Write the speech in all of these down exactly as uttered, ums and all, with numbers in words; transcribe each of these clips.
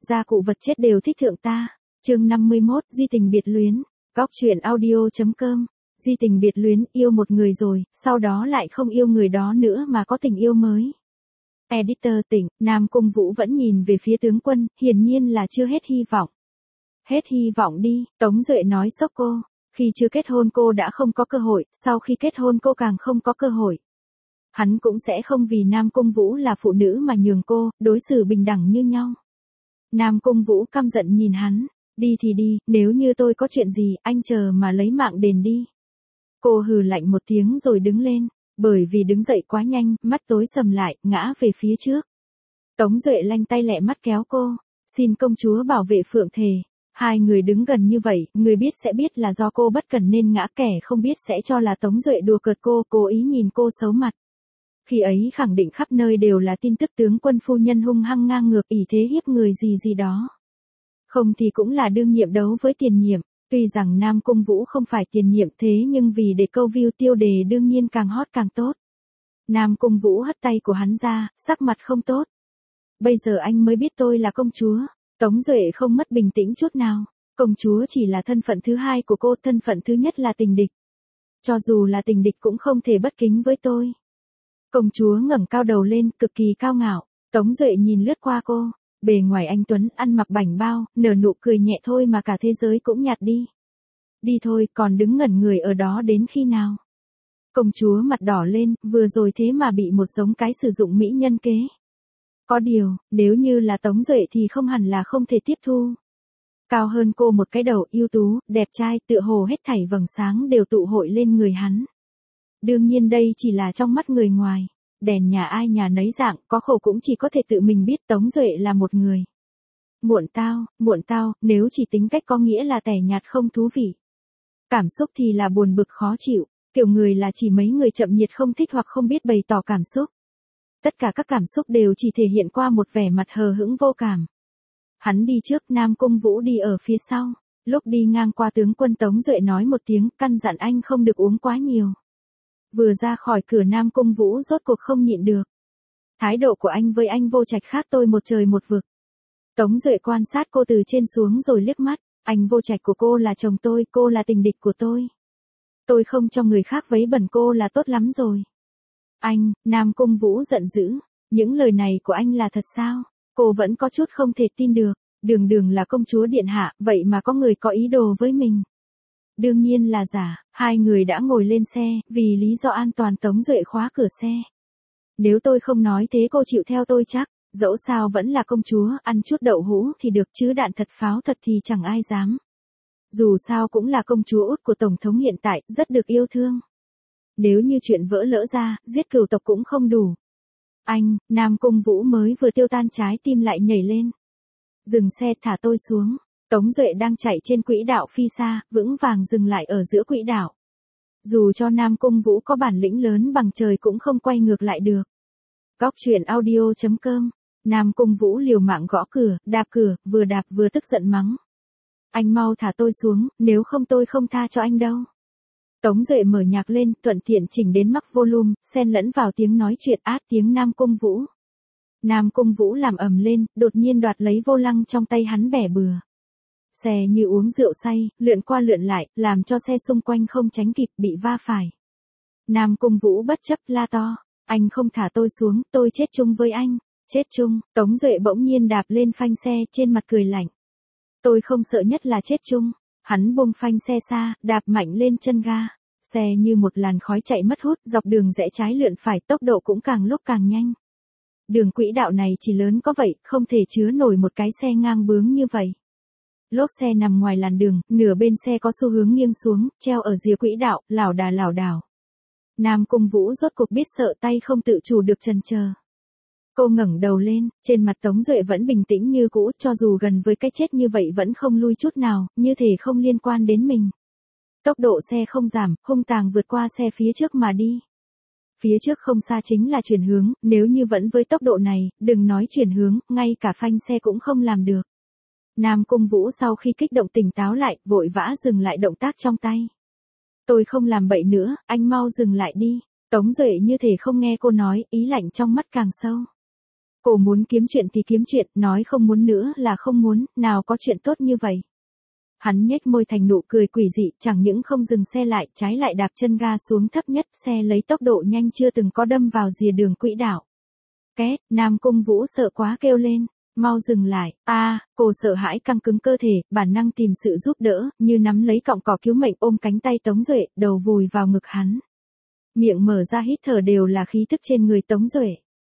gia cụ vật chết đều thích thượng ta. Chương năm mươi mốt, di tình biệt luyến. Góc truyện audio.com. Di tình biệt luyến, yêu một người rồi, sau đó lại không yêu người đó nữa mà có tình yêu mới. Editor tỉnh, Nam Cung Vũ vẫn nhìn về phía tướng quân, hiển nhiên là chưa hết hy vọng. Hết hy vọng đi, Tống Duệ nói sốc cô. Khi chưa kết hôn cô đã không có cơ hội, sau khi kết hôn cô càng không có cơ hội. Hắn cũng sẽ không vì Nam Cung Vũ là phụ nữ mà nhường cô, đối xử bình đẳng như nhau. Nam Cung Vũ căm giận nhìn hắn, đi thì đi, nếu như tôi có chuyện gì, anh chờ mà lấy mạng đền đi. Cô hừ lạnh một tiếng rồi đứng lên, bởi vì đứng dậy quá nhanh, mắt tối sầm lại, ngã về phía trước. Tống Duệ lanh tay lẹ mắt kéo cô, xin công chúa bảo vệ Phượng Thề. Hai người đứng gần như vậy, người biết sẽ biết là do cô bất cần nên ngã, kẻ không biết sẽ cho là Tống Duệ đùa cợt cô, cố ý nhìn cô xấu mặt. Khi ấy khẳng định khắp nơi đều là tin tức tướng quân phu nhân hung hăng ngang ngược ỷ thế hiếp người gì gì đó. Không thì cũng là đương nhiệm đấu với tiền nhiệm, tuy rằng Nam Cung Vũ không phải tiền nhiệm thế nhưng vì để câu view tiêu đề đương nhiên càng hot càng tốt. Nam Cung Vũ hất tay của hắn ra, sắc mặt không tốt. Bây giờ anh mới biết tôi là công chúa. Tống Duệ không mất bình tĩnh chút nào. Công chúa chỉ là thân phận thứ hai của cô, thân phận thứ nhất là tình địch. Cho dù là tình địch cũng không thể bất kính với tôi. Công chúa ngẩng cao đầu lên, cực kỳ cao ngạo. Tống Duệ nhìn lướt qua cô, bề ngoài anh tuấn, ăn mặc bảnh bao, nở nụ cười nhẹ thôi mà cả thế giới cũng nhạt đi. Đi thôi, còn đứng ngẩn người ở đó đến khi nào? Công chúa mặt đỏ lên, vừa rồi thế mà bị một giống cái sử dụng mỹ nhân kế. Có điều, nếu như là Tống Duệ thì không hẳn là không thể tiếp thu. Cao hơn cô một cái đầu, ưu tú, đẹp trai, tựa hồ hết thảy vầng sáng đều tụ hội lên người hắn. Đương nhiên đây chỉ là trong mắt người ngoài. Đèn nhà ai nhà nấy dạng, có khổ cũng chỉ có thể tự mình biết. Tống Duệ là một người. Muộn tao, muộn tao, nếu chỉ tính cách có nghĩa là tẻ nhạt không thú vị. Cảm xúc thì là buồn bực khó chịu, kiểu người là chỉ mấy người chậm nhiệt không thích hoặc không biết bày tỏ cảm xúc. Tất cả các cảm xúc đều chỉ thể hiện qua một vẻ mặt hờ hững vô cảm. Hắn đi trước, Nam Cung Vũ đi ở phía sau. Lúc đi ngang qua tướng quân, Tống Duệ nói một tiếng, căn dặn anh không được uống quá nhiều. Vừa ra khỏi cửa, Nam Cung Vũ rốt cuộc không nhịn được. Thái độ của anh với anh Vô Trạch khác tôi một trời một vực. Tống Duệ quan sát cô từ trên xuống rồi liếc mắt. Anh Vô Trạch của cô là chồng tôi, cô là tình địch của tôi. Tôi không cho người khác vấy bẩn cô là tốt lắm rồi. Anh, Nam Cung Vũ giận dữ. Những lời này của anh là thật sao? Cô vẫn có chút không thể tin được. Đường đường là công chúa điện hạ, vậy mà có người có ý đồ với mình. Đương nhiên là giả. Hai người đã ngồi lên xe, vì lý do an toàn Tống Duệ khóa cửa xe. Nếu tôi không nói thế cô chịu theo tôi chắc. Dẫu sao vẫn là công chúa, ăn chút đậu hũ thì được chứ đạn thật pháo thật thì chẳng ai dám. Dù sao cũng là công chúa út của Tổng thống hiện tại, rất được yêu thương. Nếu như chuyện vỡ lỡ ra, giết cửu tộc cũng không đủ. Anh, Nam Cung Vũ mới vừa tiêu tan trái tim lại nhảy lên. Dừng xe, thả tôi xuống. Tống Duệ đang chạy trên quỹ đạo phi xa, vững vàng dừng lại ở giữa quỹ đạo. Dù cho Nam Cung Vũ có bản lĩnh lớn bằng trời cũng không quay ngược lại được. Góc truyện audio.com. Nam Cung Vũ liều mạng gõ cửa, đạp cửa, vừa đạp vừa tức giận mắng. Anh mau thả tôi xuống, nếu không tôi không tha cho anh đâu. Tống Duệ mở nhạc lên, thuận tiện chỉnh đến max volume, xen lẫn vào tiếng nói chuyện át tiếng Nam Cung Vũ. Nam Cung Vũ làm ầm lên, đột nhiên đoạt lấy vô lăng trong tay hắn bẻ bừa. Xe như uống rượu say, lượn qua lượn lại, làm cho xe xung quanh không tránh kịp, bị va phải. Nam Cung Vũ bất chấp la to. Anh không thả tôi xuống, tôi chết chung với anh. Chết chung, Tống Duệ bỗng nhiên đạp lên phanh xe, trên mặt cười lạnh. Tôi không sợ nhất là chết chung. Hắn buông phanh xe xa, đạp mạnh lên chân ga. Xe như một làn khói chạy mất hút, dọc đường rẽ trái lượn phải, tốc độ cũng càng lúc càng nhanh. Đường quỹ đạo này chỉ lớn có vậy, không thể chứa nổi một cái xe ngang bướng như vậy. Lốp xe nằm ngoài làn đường, nửa bên xe có xu hướng nghiêng xuống, treo ở rìa quỹ đạo, lảo đà lảo đảo. Nam Cung Vũ rốt cuộc biết sợ, tay không tự chủ được chần chờ. Cô ngẩng đầu lên, trên mặt Tống Duệ vẫn bình tĩnh như cũ, cho dù gần với cái chết như vậy vẫn không lui chút nào, như thể không liên quan đến mình. Tốc độ xe không giảm, hung tàng vượt qua xe phía trước mà đi. Phía trước không xa chính là chuyển hướng, nếu như vẫn với tốc độ này, đừng nói chuyển hướng, ngay cả phanh xe cũng không làm được. Nam Cung Vũ sau khi kích động tỉnh táo lại, vội vã dừng lại động tác trong tay. Tôi không làm bậy nữa, anh mau dừng lại đi. Tống Duệ như thể không nghe cô nói, ý lạnh trong mắt càng sâu. Cô muốn kiếm chuyện thì kiếm chuyện, nói không muốn nữa là không muốn, nào có chuyện tốt như vậy. Hắn nhếch môi thành nụ cười quỷ dị, chẳng những không dừng xe lại, trái lại đạp chân ga xuống thấp nhất, xe lấy tốc độ nhanh chưa từng có đâm vào rìa đường quỹ đạo. Két, Nam Cung Vũ sợ quá kêu lên, mau dừng lại, a, à, cô sợ hãi căng cứng cơ thể, bản năng tìm sự giúp đỡ, như nắm lấy cọng cỏ cứu mệnh ôm cánh tay Tống Duệ, đầu vùi vào ngực hắn. Miệng mở ra hít thở đều là khí tức trên người Tống Duệ.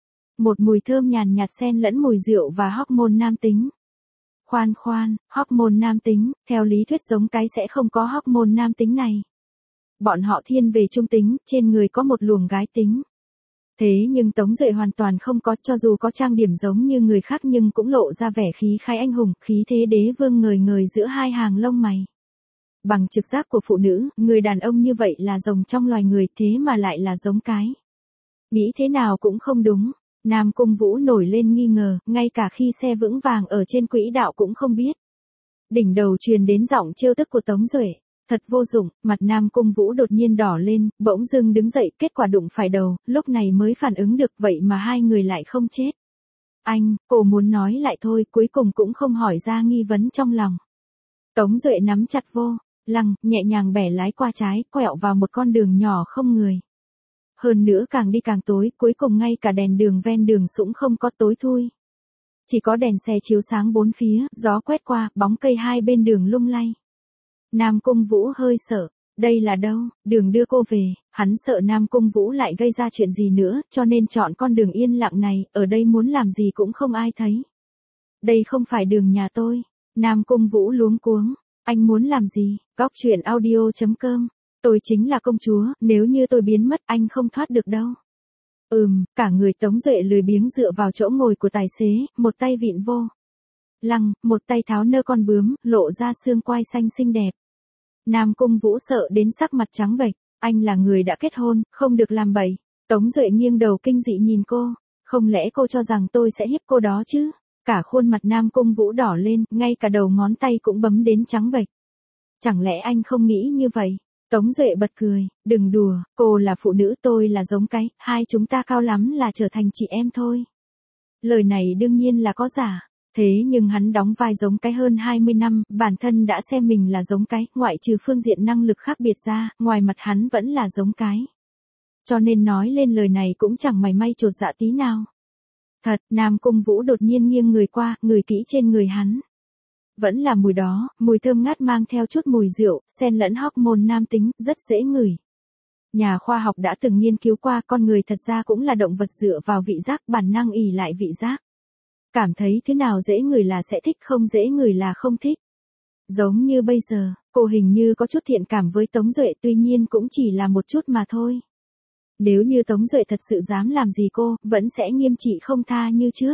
Một mùi thơm nhàn nhạt xen lẫn mùi rượu và hormone nam tính. Khoan khoan, hormone nam tính, theo lý thuyết giống cái sẽ không có hormone nam tính này. Bọn họ thiên về trung tính, trên người có một luồng gái tính. Thế nhưng Tống Duệ hoàn toàn không có, cho dù có trang điểm giống như người khác nhưng cũng lộ ra vẻ khí khái anh hùng, khí thế đế vương ngời ngời giữa hai hàng lông mày. Bằng trực giác của phụ nữ, người đàn ông như vậy là rồng trong loài người, thế mà lại là giống cái. Nghĩ thế nào cũng không đúng. Nam Cung Vũ nổi lên nghi ngờ, ngay cả khi xe vững vàng ở trên quỹ đạo cũng không biết. Đỉnh đầu truyền đến giọng trêu tức của Tống Duệ. Thật vô dụng, mặt Nam Cung Vũ đột nhiên đỏ lên, bỗng dưng đứng dậy, kết quả đụng phải đầu, lúc này mới phản ứng được, vậy mà hai người lại không chết. Anh, cô muốn nói lại thôi, cuối cùng cũng không hỏi ra nghi vấn trong lòng. Tống Duệ nắm chặt vô lăng, nhẹ nhàng bẻ lái qua trái, quẹo vào một con đường nhỏ không người. Hơn nữa càng đi càng tối, cuối cùng ngay cả đèn đường ven đường cũng không có, tối thui. Chỉ có đèn xe chiếu sáng bốn phía, gió quét qua, bóng cây hai bên đường lung lay. Nam Cung Vũ hơi sợ, đây là đâu, đường đưa cô về, hắn sợ Nam Cung Vũ lại gây ra chuyện gì nữa, cho nên chọn con đường yên lặng này, ở đây muốn làm gì cũng không ai thấy. Đây không phải đường nhà tôi. Nam Cung Vũ luống cuống, anh muốn làm gì? Góc truyện audio chấm com. Tôi chính là công chúa, nếu như tôi biến mất anh không thoát được đâu. Ừm, cả người Tống Duệ lười biếng dựa vào chỗ ngồi của tài xế, một tay vịn vô lăng, một tay tháo nơ con bướm, lộ ra xương quai xanh xinh đẹp. Nam Cung Vũ sợ đến sắc mặt trắng bệch, anh là người đã kết hôn, không được làm bậy. Tống Duệ nghiêng đầu kinh dị nhìn cô, không lẽ cô cho rằng tôi sẽ hiếp cô đó chứ? Cả khuôn mặt Nam Cung Vũ đỏ lên, ngay cả đầu ngón tay cũng bấm đến trắng bệch. Chẳng lẽ anh không nghĩ như vậy? Tống Duệ bật cười, đừng đùa, cô là phụ nữ tôi là giống cái, hai chúng ta cao lắm là trở thành chị em thôi. Lời này đương nhiên là có giả, thế nhưng hắn đóng vai giống cái hơn hai mươi năm, bản thân đã xem mình là giống cái, ngoại trừ phương diện năng lực khác biệt ra, ngoài mặt hắn vẫn là giống cái. Cho nên nói lên lời này cũng chẳng mảy may chột dạ tí nào. Thật, Nam Cung Vũ đột nhiên nghiêng người qua, ngửi kỹ trên người hắn. Vẫn là mùi đó, mùi thơm ngát mang theo chút mùi rượu, xen lẫn hormone nam tính, rất dễ ngửi. Nhà khoa học đã từng nghiên cứu qua con người thật ra cũng là động vật dựa vào vị giác, bản năng ỷ lại vị giác. Cảm thấy thế nào dễ ngửi là sẽ thích, không dễ ngửi là không thích. Giống như bây giờ, cô hình như có chút thiện cảm với Tống Duệ, tuy nhiên cũng chỉ là một chút mà thôi. Nếu như Tống Duệ thật sự dám làm gì cô, vẫn sẽ nghiêm trị không tha như trước.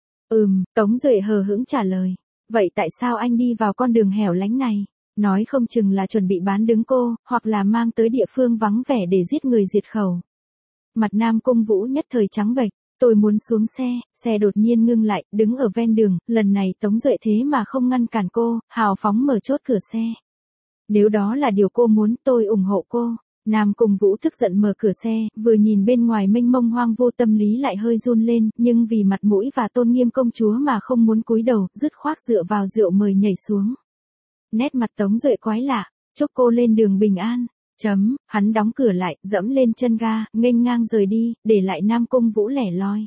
Ừm, Tống Duệ hờ hững trả lời. Vậy tại sao anh đi vào con đường hẻo lánh này? Nói không chừng là chuẩn bị bán đứng cô, hoặc là mang tới địa phương vắng vẻ để giết người diệt khẩu. Mặt Nam Cung Vũ nhất thời trắng bệch, tôi muốn xuống xe, xe đột nhiên ngưng lại, đứng ở ven đường, lần này Tống Duệ thế mà không ngăn cản cô, hào phóng mở chốt cửa xe. Nếu đó là điều cô muốn, tôi ủng hộ cô. Nam Cung Vũ tức giận mở cửa xe, vừa nhìn bên ngoài mênh mông hoang vô, tâm lý lại hơi run lên, nhưng vì mặt mũi và tôn nghiêm công chúa mà không muốn cúi đầu, dứt khoát dựa vào rượu mời nhảy xuống. Nét mặt Tống Duệ quái lạ, chúc cô lên đường bình an. Chấm, hắn đóng cửa lại, dẫm lên chân ga, nghênh ngang rời đi, để lại Nam Cung Vũ lẻ loi.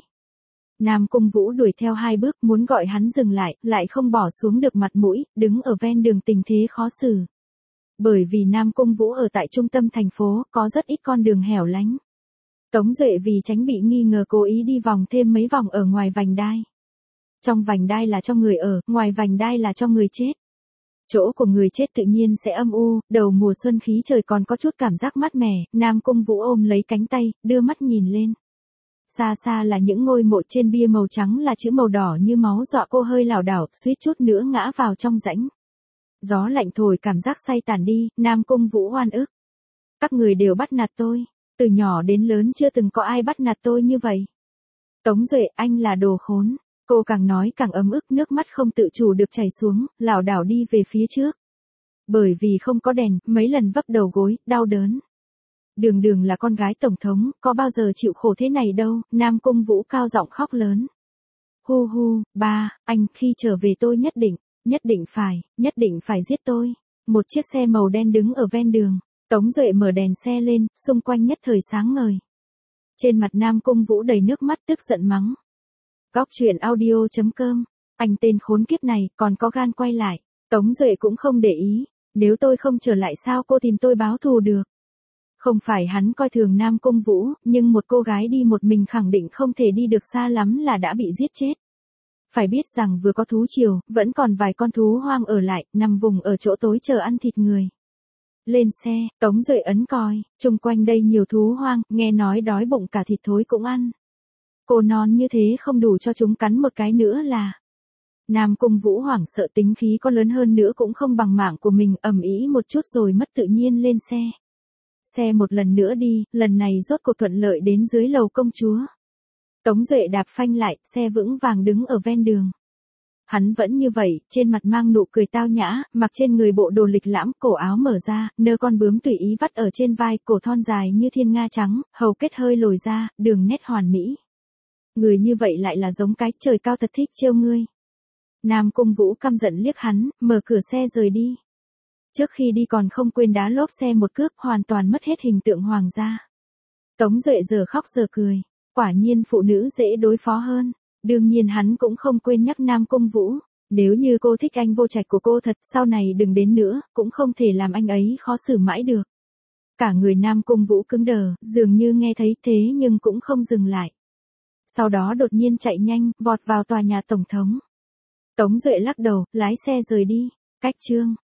Nam Cung Vũ đuổi theo hai bước, muốn gọi hắn dừng lại, lại không bỏ xuống được mặt mũi, đứng ở ven đường tình thế khó xử. Bởi vì Nam Cung Vũ ở tại trung tâm thành phố, có rất ít con đường hẻo lánh. Tống Duệ vì tránh bị nghi ngờ cố ý đi vòng thêm mấy vòng ở ngoài vành đai. Trong vành đai là cho người ở, ngoài vành đai là cho người chết. Chỗ của người chết tự nhiên sẽ âm u, đầu mùa xuân khí trời còn có chút cảm giác mát mẻ, Nam Cung Vũ ôm lấy cánh tay, đưa mắt nhìn lên. Xa xa là những ngôi mộ trên bia màu trắng là chữ màu đỏ như máu, dọa cô hơi lảo đảo, suýt chút nữa ngã vào trong rãnh. Gió lạnh thổi cảm giác say tàn đi, Nam Cung Vũ oan ức. Các người đều bắt nạt tôi, từ nhỏ đến lớn chưa từng có ai bắt nạt tôi như vậy. Tống Duệ, anh là đồ khốn. Cô càng nói càng ấm ức, nước mắt không tự chủ được chảy xuống, lảo đảo đi về phía trước. Bởi vì không có đèn, mấy lần vấp đầu gối, đau đớn. Đường Đường là con gái tổng thống, có bao giờ chịu khổ thế này đâu, Nam Cung Vũ cao giọng khóc lớn. Hu hu, ba, anh khi trở về tôi nhất định, nhất định phải, nhất định phải giết tôi. Một chiếc xe màu đen đứng ở ven đường. Tống Duệ mở đèn xe lên, xung quanh nhất thời sáng ngời. Trên mặt Nam Cung Vũ đầy nước mắt tức giận mắng. Góc truyện audio chấm com. Anh tên khốn kiếp này còn có gan quay lại. Tống Duệ cũng không để ý. Nếu tôi không trở lại sao cô tìm tôi báo thù được? Không phải hắn coi thường Nam Cung Vũ, nhưng một cô gái đi một mình khẳng định không thể đi được xa lắm là đã bị giết chết. Phải biết rằng vừa có thú triều, vẫn còn vài con thú hoang ở lại, nằm vùng ở chỗ tối chờ ăn thịt người. Lên xe, Tống Duệ ấn còi, chung quanh đây nhiều thú hoang, nghe nói đói bụng cả thịt thối cũng ăn. Cô non như thế không đủ cho chúng cắn một cái nữa là. Nam Cung Vũ hoảng sợ tính khí có lớn hơn nữa cũng không bằng mạng của mình, ầm ĩ một chút rồi mất tự nhiên lên xe. Xe một lần nữa đi, lần này rốt cuộc thuận lợi đến dưới lầu công chúa. Tống Duệ đạp phanh lại, xe vững vàng đứng ở ven đường. Hắn vẫn như vậy, trên mặt mang nụ cười tao nhã, mặc trên người bộ đồ lịch lãm, cổ áo mở ra, nơ con bướm tùy ý vắt ở trên vai, cổ thon dài như thiên nga trắng, hầu kết hơi lồi ra, đường nét hoàn mỹ. Người như vậy lại là giống cái trời cao thật thích trêu ngươi. Nam Cung Vũ căm giận liếc hắn, mở cửa xe rời đi. Trước khi đi còn không quên đá lốp xe một cước, hoàn toàn mất hết hình tượng hoàng gia. Tống Duệ giờ khóc giờ cười, quả nhiên phụ nữ dễ đối phó hơn. Đương nhiên hắn cũng không quên nhắc Nam Cung Vũ, nếu như cô thích anh vô trạch của cô thật, sau này đừng đến nữa, cũng không thể làm anh ấy khó xử mãi được. Cả người Nam Cung Vũ cứng đờ, dường như nghe thấy thế nhưng cũng không dừng lại. Sau đó đột nhiên chạy nhanh, vọt vào tòa nhà tổng thống. Tống Duệ lắc đầu, lái xe rời đi. Cách chương